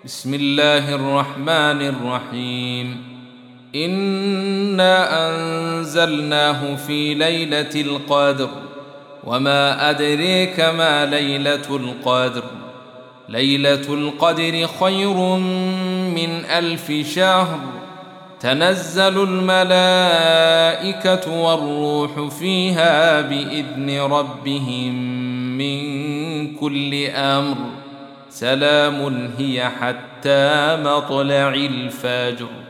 بسم الله الرحمن الرحيم. إنا أنزلناه في ليلة القدر وما أدريك ما ليلة القدر. ليلة القدر خير من 1000 شهر. تنزل الملائكة والروح فيها بإذن ربهم من كل أمر. سلام هي حتى مطلع الفجر.